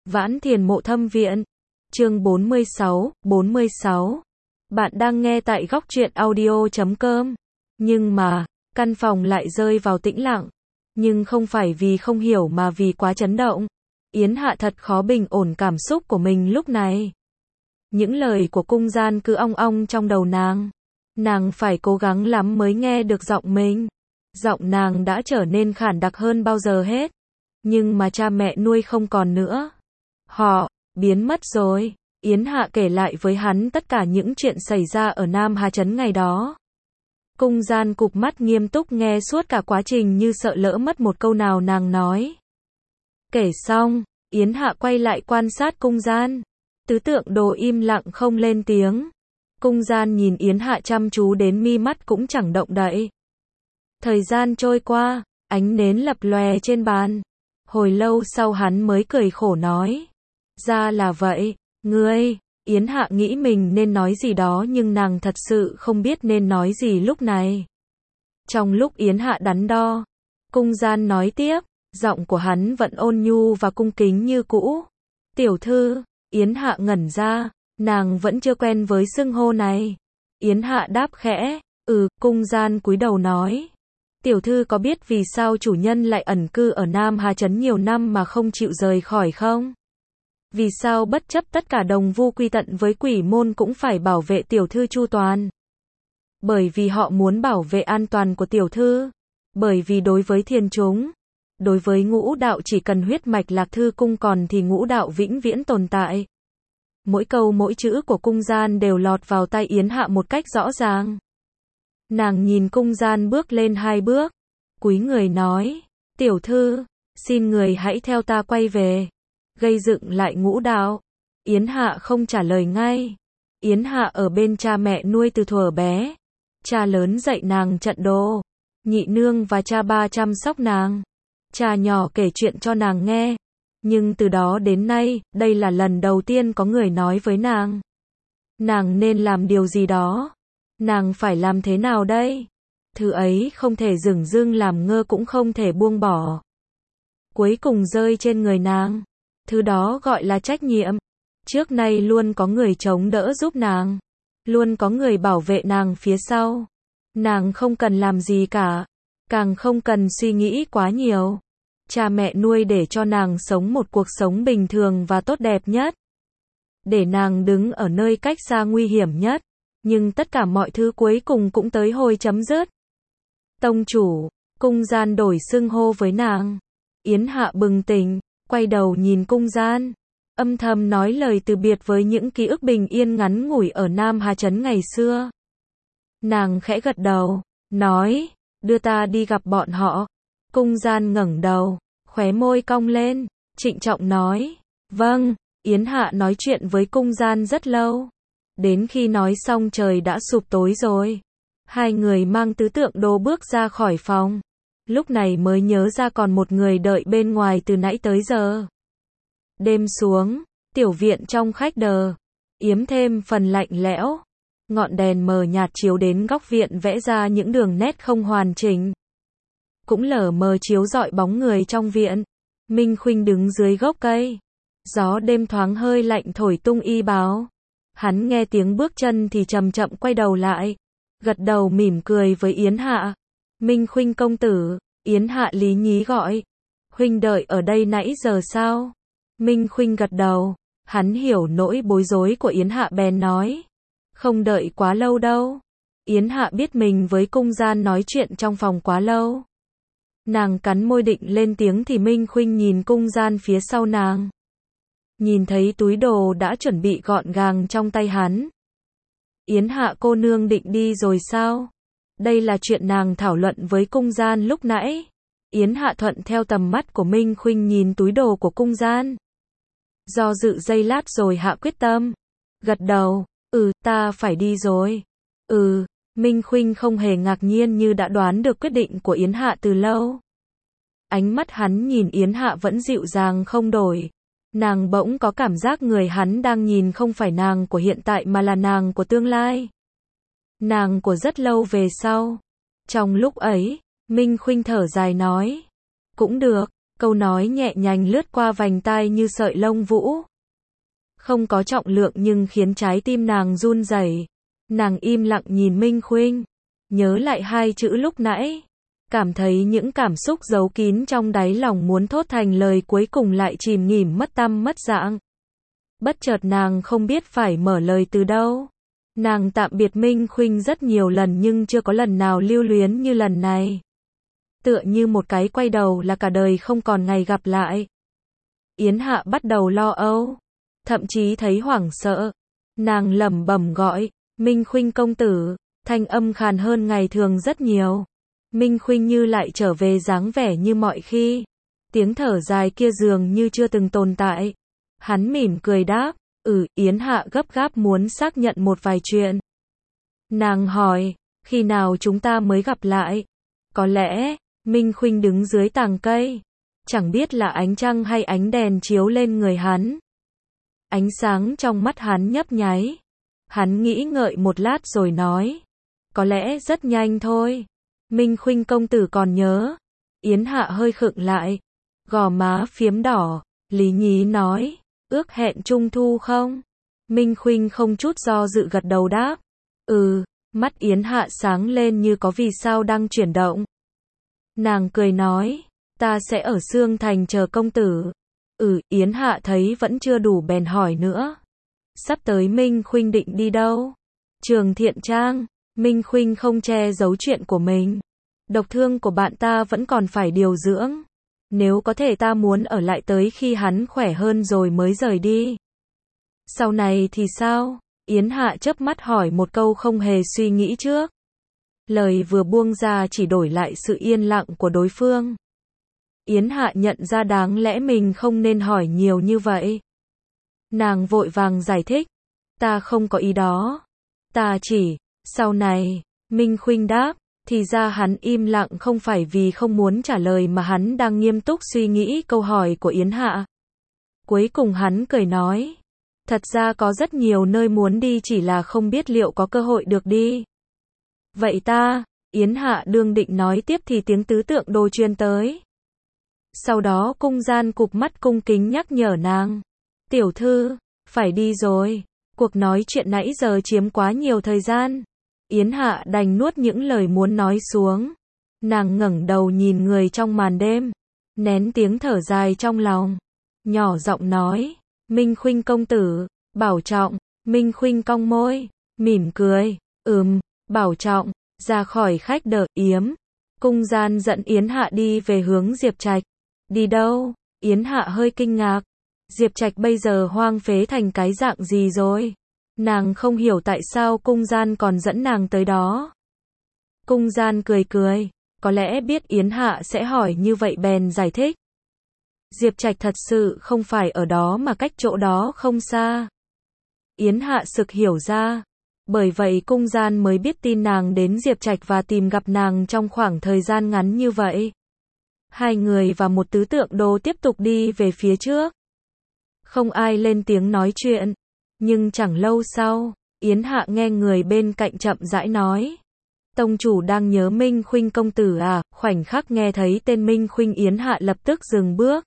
Vãn Thiền Mộ Thâm Viện. Chương 46. Bạn đang nghe tại góc truyện audio.com. Nhưng mà, căn phòng lại rơi vào tĩnh lặng. Nhưng không phải vì không hiểu mà vì quá chấn động. Yến Hạ thật khó bình ổn cảm xúc của mình lúc này. Những lời của cung gian cứ ong ong trong đầu nàng. Nàng phải cố gắng lắm mới nghe được giọng mình. Giọng nàng đã trở nên khản đặc hơn bao giờ hết. Nhưng mà cha mẹ nuôi không còn nữa. Họ biến mất rồi. Yến Hạ kể lại với hắn tất cả những chuyện xảy ra ở Nam Hà Trấn ngày đó. Cung gian cụp mắt nghiêm túc nghe suốt cả quá trình như sợ lỡ mất một câu nào nàng nói. Kể xong, Yến Hạ quay lại quan sát cung gian. Tứ tượng đồ im lặng không lên tiếng. Cung gian nhìn Yến Hạ chăm chú đến mi mắt cũng chẳng động đậy. Thời gian trôi qua, ánh nến lập lòe trên bàn. Hồi lâu sau hắn mới cười khổ nói. Ra là vậy, ngươi. Yến Hạ nghĩ mình nên nói gì đó nhưng nàng thật sự không biết nên nói gì lúc này. Trong lúc Yến Hạ đắn đo, cung gian nói tiếp, giọng của hắn vẫn ôn nhu và cung kính như cũ. Tiểu thư. Yến Hạ ngẩn ra, nàng vẫn chưa quen với xưng hô này. Yến Hạ đáp khẽ, cung gian cúi đầu nói. Tiểu thư có biết vì sao chủ nhân lại ẩn cư ở Nam Hà Trấn nhiều năm mà không chịu rời khỏi không? Vì sao bất chấp tất cả đồng vu quy tận với quỷ môn cũng phải bảo vệ tiểu thư chu toàn? Bởi vì họ muốn bảo vệ an toàn của tiểu thư. Bởi vì đối với thiên chúng, đối với ngũ đạo chỉ cần huyết mạch Lạc Thư cung còn thì ngũ đạo vĩnh viễn tồn tại. Mỗi câu mỗi chữ của cung gian đều lọt vào tai Yến Hạ một cách rõ ràng. Nàng nhìn cung gian bước lên 2 bước, cúi người nói, tiểu thư, xin người hãy theo ta quay về, gây dựng lại ngũ đạo. Yến Hạ không trả lời ngay. Yến Hạ ở bên cha mẹ nuôi từ thuở bé. Cha lớn dạy nàng trận đồ, nhị nương và cha ba chăm sóc nàng. Cha nhỏ kể chuyện cho nàng nghe. Nhưng từ đó đến nay, đây là lần đầu tiên có người nói với nàng. Nàng nên làm điều gì đó. Nàng phải làm thế nào đây? Thứ ấy không thể dửng dưng làm ngơ cũng không thể buông bỏ. Cuối cùng rơi trên người nàng. Thứ đó gọi là trách nhiệm. Trước nay luôn có người chống đỡ giúp nàng. Luôn có người bảo vệ nàng phía sau. Nàng không cần làm gì cả. Càng không cần suy nghĩ quá nhiều. Cha mẹ nuôi để cho nàng sống một cuộc sống bình thường và tốt đẹp nhất. Để nàng đứng ở nơi cách xa nguy hiểm nhất. Nhưng tất cả mọi thứ cuối cùng cũng tới hồi chấm dứt. Tông chủ, cung gian đổi xưng hô với nàng. Yến Hạ bừng tỉnh, quay đầu nhìn cung gian. Âm thầm nói lời từ biệt với những ký ức bình yên ngắn ngủi ở Nam Hà Trấn ngày xưa. Nàng khẽ gật đầu, nói, đưa ta đi gặp bọn họ. Cung gian ngẩng đầu, khóe môi cong lên, trịnh trọng nói, vâng. Yến Hạ nói chuyện với cung gian rất lâu. Đến khi nói xong trời đã sụp tối rồi. Hai người mang tứ tượng đồ bước ra khỏi phòng. Lúc này mới nhớ ra còn một người đợi bên ngoài từ nãy tới giờ. Đêm xuống, tiểu viện trong khách đờ, yếm thêm phần lạnh lẽo. Ngọn đèn mờ nhạt chiếu đến góc viện vẽ ra những đường nét không hoàn chỉnh. Cũng lờ mờ chiếu rọi bóng người trong viện. Minh Khuynh đứng dưới gốc cây. Gió đêm thoáng hơi lạnh thổi tung y bào. Hắn nghe tiếng bước chân thì chậm chậm quay đầu lại. Gật đầu mỉm cười với Yến Hạ. Minh Khuynh công tử. Yến Hạ lý nhí gọi. Huynh đợi ở đây nãy giờ sao? Minh Khuynh gật đầu. Hắn hiểu nỗi bối rối của Yến Hạ bèn nói. Không đợi quá lâu đâu. Yến Hạ biết mình với cung gian nói chuyện trong phòng quá lâu. Nàng cắn môi định lên tiếng thì Minh Khuynh nhìn cung gian phía sau nàng. Nhìn thấy túi đồ đã chuẩn bị gọn gàng trong tay hắn. Yến Hạ cô nương định đi rồi sao? Đây là chuyện nàng thảo luận với cung gian lúc nãy. Yến Hạ thuận theo tầm mắt của Minh Khuynh nhìn túi đồ của cung gian. Do dự giây lát rồi hạ quyết tâm. Gật đầu, ta phải đi rồi. Minh Khuynh không hề ngạc nhiên như đã đoán được quyết định của Yến Hạ từ lâu. Ánh mắt hắn nhìn Yến Hạ vẫn dịu dàng không đổi. Nàng bỗng có cảm giác người hắn đang nhìn không phải nàng của hiện tại mà là nàng của tương lai. Nàng của rất lâu về sau. Trong lúc ấy, Minh Khuynh thở dài nói. Cũng được, Câu nói nhẹ nhàng lướt qua vành tai như sợi lông vũ. Không có trọng lượng nhưng khiến trái tim nàng run rẩy. Nàng im lặng nhìn Minh Khuynh, nhớ lại hai chữ lúc nãy, cảm thấy những cảm xúc giấu kín trong đáy lòng muốn thốt thành lời cuối cùng lại chìm nghỉm mất tăm mất dạng. Bất chợt nàng không biết phải mở lời từ đâu. Nàng tạm biệt Minh Khuynh rất nhiều lần nhưng chưa có lần nào lưu luyến như lần này. Tựa như một cái quay đầu là cả đời không còn ngày gặp lại. Yến Hạ bắt đầu lo âu, thậm chí thấy hoảng sợ. Nàng lẩm bẩm gọi, Minh Khuynh công tử, thanh âm khàn hơn ngày thường rất nhiều. Minh Khuynh như lại trở về dáng vẻ như mọi khi. Tiếng thở dài kia dường như chưa từng tồn tại. Hắn mỉm cười đáp, Yến Hạ gấp gáp muốn xác nhận một vài chuyện. Nàng hỏi, khi nào chúng ta mới gặp lại? Có lẽ, Minh Khuynh đứng dưới tàng cây. Chẳng biết là ánh trăng hay ánh đèn chiếu lên người hắn. Ánh sáng trong mắt hắn nhấp nháy. Hắn nghĩ ngợi một lát rồi nói, có lẽ rất nhanh thôi. Minh Khuynh công tử còn nhớ. Yến Hạ hơi khựng lại, gò má phiếm đỏ, lý nhí nói, ước hẹn trung thu không? Minh Khuynh không chút do dự gật đầu đáp, mắt Yến Hạ sáng lên như có vì sao đang chuyển động. Nàng cười nói, ta sẽ ở Sương Thành chờ công tử. Yến Hạ thấy vẫn chưa đủ bèn hỏi nữa. Sắp tới Minh Khuynh định đi đâu? Trường Thiện Trang. Minh Khuynh không che giấu chuyện của mình. Độc thương của bạn ta vẫn còn phải điều dưỡng. Nếu có thể ta muốn ở lại tới khi hắn khỏe hơn rồi mới rời đi. Sau này thì sao? Yến Hạ chớp mắt hỏi một câu không hề suy nghĩ trước. Lời vừa buông ra chỉ đổi lại sự yên lặng của đối phương. Yến Hạ nhận ra đáng lẽ mình không nên hỏi nhiều như vậy. Nàng vội vàng giải thích. Ta không có ý đó. Ta chỉ, sau này, Minh Khuynh đáp, thì ra hắn im lặng không phải vì không muốn trả lời mà hắn đang nghiêm túc suy nghĩ câu hỏi của Yến Hạ. Cuối cùng hắn cười nói, thật ra có rất nhiều nơi muốn đi chỉ là không biết liệu có cơ hội được đi. Vậy ta, Yến Hạ đương định nói tiếp thì tiếng tứ tượng đồ truyền tới. Sau đó cung gian cụp mắt cung kính nhắc nhở nàng. Tiểu thư, phải đi rồi. Cuộc nói chuyện nãy giờ chiếm quá nhiều thời gian. Yến Hạ đành nuốt những lời muốn nói xuống. Nàng ngẩng đầu nhìn người trong màn đêm. Nén tiếng thở dài trong lòng. Nhỏ giọng nói. Minh Khuynh công tử, bảo trọng. Minh Khuynh cong môi, mỉm cười. Bảo trọng. Ra khỏi khách đợi yếm. Cung gian dẫn Yến Hạ đi về hướng Diệp Trạch. Đi đâu? Yến Hạ hơi kinh ngạc. Diệp Trạch bây giờ hoang phế thành cái dạng gì rồi? Nàng không hiểu tại sao cung gian còn dẫn nàng tới đó. Cung gian cười cười, có lẽ biết Yến Hạ sẽ hỏi như vậy bèn giải thích. Diệp Trạch thật sự không phải ở đó mà cách chỗ đó không xa. Yến Hạ sực hiểu ra, bởi vậy cung gian mới biết tin nàng đến Diệp Trạch và tìm gặp nàng trong khoảng thời gian ngắn như vậy. Hai người và một tứ tượng đồ tiếp tục đi về phía trước. Không ai lên tiếng nói chuyện. Nhưng chẳng lâu sau, Yến Hạ nghe người bên cạnh chậm rãi nói. Tông chủ đang nhớ Minh Khuynh công tử à? Khoảnh khắc nghe thấy tên Minh Khuynh Yến Hạ lập tức dừng bước.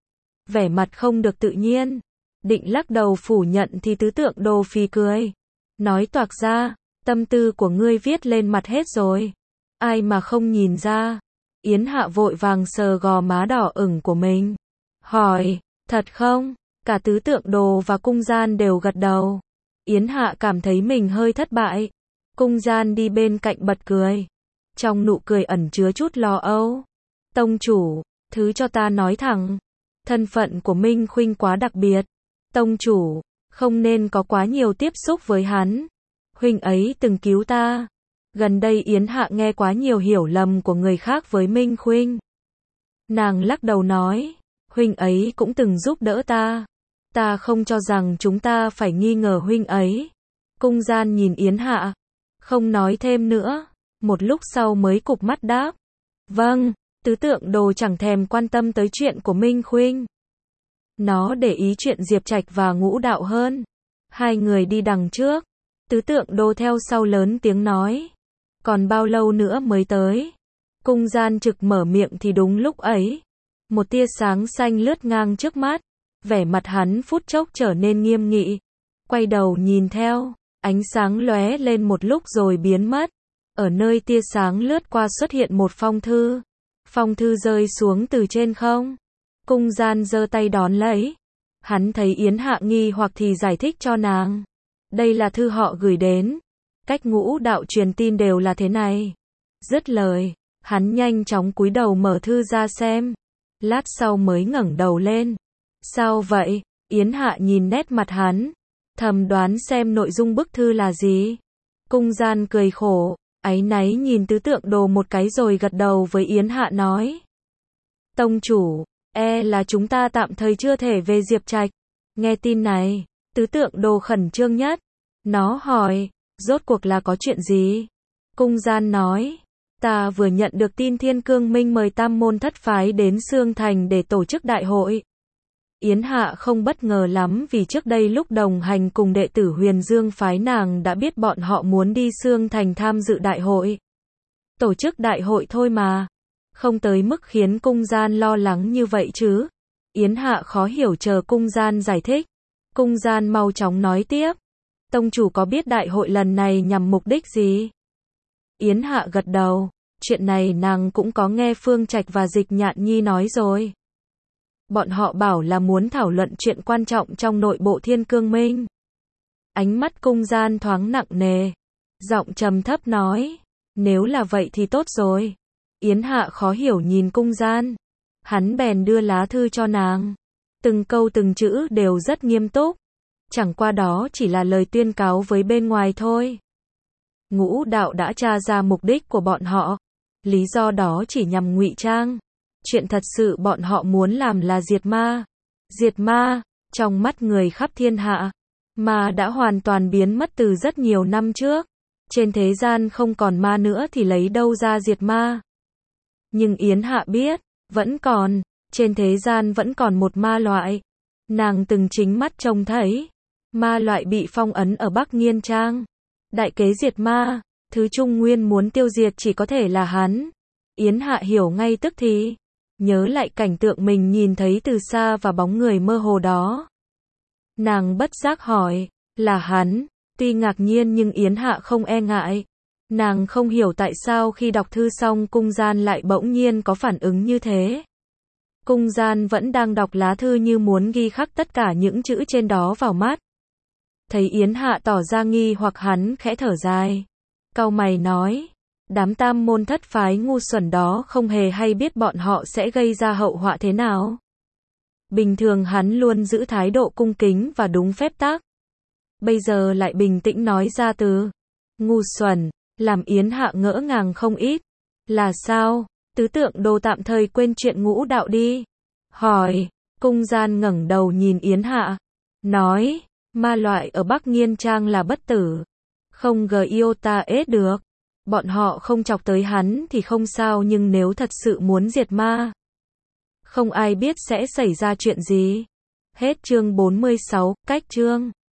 Vẻ mặt không được tự nhiên. Định lắc đầu phủ nhận thì tứ tượng đồ phì cười. Nói toạc ra, tâm tư của ngươi viết lên mặt hết rồi. Ai mà không nhìn ra. Yến Hạ vội vàng sờ gò má đỏ ửng của mình. Hỏi, thật không? Cả tứ tượng đồ và cung gian đều gật đầu. Yến Hạ cảm thấy mình hơi thất bại. Cung gian đi bên cạnh bật cười. Trong nụ cười ẩn chứa chút lo âu. Tông chủ, thứ cho ta nói thẳng. Thân phận của Minh Khuynh quá đặc biệt. Tông chủ, không nên có quá nhiều tiếp xúc với hắn. Huynh ấy từng cứu ta. Gần đây Yến Hạ nghe quá nhiều hiểu lầm của người khác với Minh Khuynh. Nàng lắc đầu nói, huynh ấy cũng từng giúp đỡ ta. Ta không cho rằng chúng ta phải nghi ngờ huynh ấy. Cung gian nhìn Yến Hạ, không nói thêm nữa, một lúc sau mới cụp mắt đáp. Vâng, tứ tượng đồ chẳng thèm quan tâm tới chuyện của Minh Khuynh. Nó để ý chuyện Diệp Trạch và Ngũ Đạo hơn. Hai người đi đằng trước, tứ tượng đồ theo sau lớn tiếng nói. Còn bao lâu nữa mới tới? Cung gian trực mở miệng thì đúng lúc ấy. Một tia sáng xanh lướt ngang trước mắt, vẻ mặt hắn phút chốc trở nên nghiêm nghị. Quay đầu nhìn theo, ánh sáng lóe lên một lúc rồi biến mất. Ở nơi tia sáng lướt qua xuất hiện một phong thư. Phong thư rơi xuống từ trên không. Cung Gian giơ tay đón lấy. Hắn thấy Yến Hạ nghi hoặc thì giải thích cho nàng. Đây là thư họ gửi đến. Cách Ngũ Đạo truyền tin đều là thế này. Dứt lời, hắn nhanh chóng cúi đầu mở thư ra xem. Lát sau mới ngẩng đầu lên. Sao vậy? Yến Hạ nhìn nét mặt hắn, thầm đoán xem nội dung bức thư là gì. Cung Gian cười khổ, áy náy nhìn Tứ Tượng Đồ một cái rồi gật đầu với Yến Hạ nói. Tông chủ, là chúng ta tạm thời chưa thể về Diệp Trạch. Nghe tin này, Tứ Tượng Đồ khẩn trương nhất. Nó hỏi, rốt cuộc là có chuyện gì? Cung Gian nói, ta vừa nhận được tin Thiên Cương Minh mời Tam môn thất phái đến Sương Thành để tổ chức đại hội. Yến Hạ không bất ngờ lắm vì trước đây lúc đồng hành cùng đệ tử Huyền Dương phái nàng đã biết bọn họ muốn đi Sương Thành tham dự đại hội. Tổ chức đại hội thôi mà. Không tới mức khiến Cung Gian lo lắng như vậy chứ. Yến Hạ khó hiểu chờ Cung Gian giải thích. Cung Gian mau chóng nói tiếp. Tông chủ có biết đại hội lần này nhằm mục đích gì? Yến Hạ gật đầu. Chuyện này nàng cũng có nghe Phương Trạch và Dịch Nhạn Nhi nói rồi. Bọn họ bảo là muốn thảo luận chuyện quan trọng trong nội bộ Thiên Cương Minh. Ánh mắt Cung Gian thoáng nặng nề. Giọng trầm thấp nói. Nếu là vậy thì tốt rồi. Yến Hạ khó hiểu nhìn Cung Gian. Hắn bèn đưa lá thư cho nàng. Từng câu từng chữ đều rất nghiêm túc. Chẳng qua đó chỉ là lời tuyên cáo với bên ngoài thôi. Ngũ Đạo đã tra ra mục đích của bọn họ. Lý do đó chỉ nhằm ngụy trang. Chuyện thật sự bọn họ muốn làm là diệt ma. Diệt ma, trong mắt người khắp thiên hạ, ma đã hoàn toàn biến mất từ rất nhiều năm trước. Trên thế gian không còn ma nữa thì lấy đâu ra diệt ma. Nhưng Yến Hạ biết, vẫn còn, trên thế gian vẫn còn một ma loại. Nàng từng chính mắt trông thấy, ma loại bị phong ấn ở Bắc Nghiên Trang. Đại kế diệt ma, thứ Trung Nguyên muốn tiêu diệt chỉ có thể là hắn. Yến Hạ hiểu ngay tức thì. Nhớ lại cảnh tượng mình nhìn thấy từ xa và bóng người mơ hồ đó. Nàng bất giác hỏi, là hắn? Tuy ngạc nhiên nhưng Yến Hạ không e ngại. Nàng không hiểu tại sao khi đọc thư xong Cung Gian lại bỗng nhiên có phản ứng như thế. Cung Gian vẫn đang đọc lá thư như muốn ghi khắc tất cả những chữ trên đó vào mắt. Thấy Yến Hạ tỏ ra nghi hoặc hắn khẽ thở dài. Cau mày nói. Đám Tam môn thất phái ngu xuẩn đó không hề hay biết bọn họ sẽ gây ra hậu họa thế nào. Bình thường hắn luôn giữ thái độ cung kính và đúng phép tắc. Bây giờ lại bình tĩnh nói ra từ ngu xuẩn, làm Yến Hạ ngỡ ngàng không ít. Là sao? Tứ Tượng Đồ tạm thời quên chuyện Ngũ Đạo đi. Hỏi, Cung Gian ngẩng đầu nhìn Yến Hạ. Nói, ma loại ở Bắc Nghiên Trang là bất tử. Không iota được. Bọn họ không chọc tới hắn thì không sao nhưng nếu thật sự muốn diệt ma, không ai biết sẽ xảy ra chuyện gì. Hết chương 46, cách chương.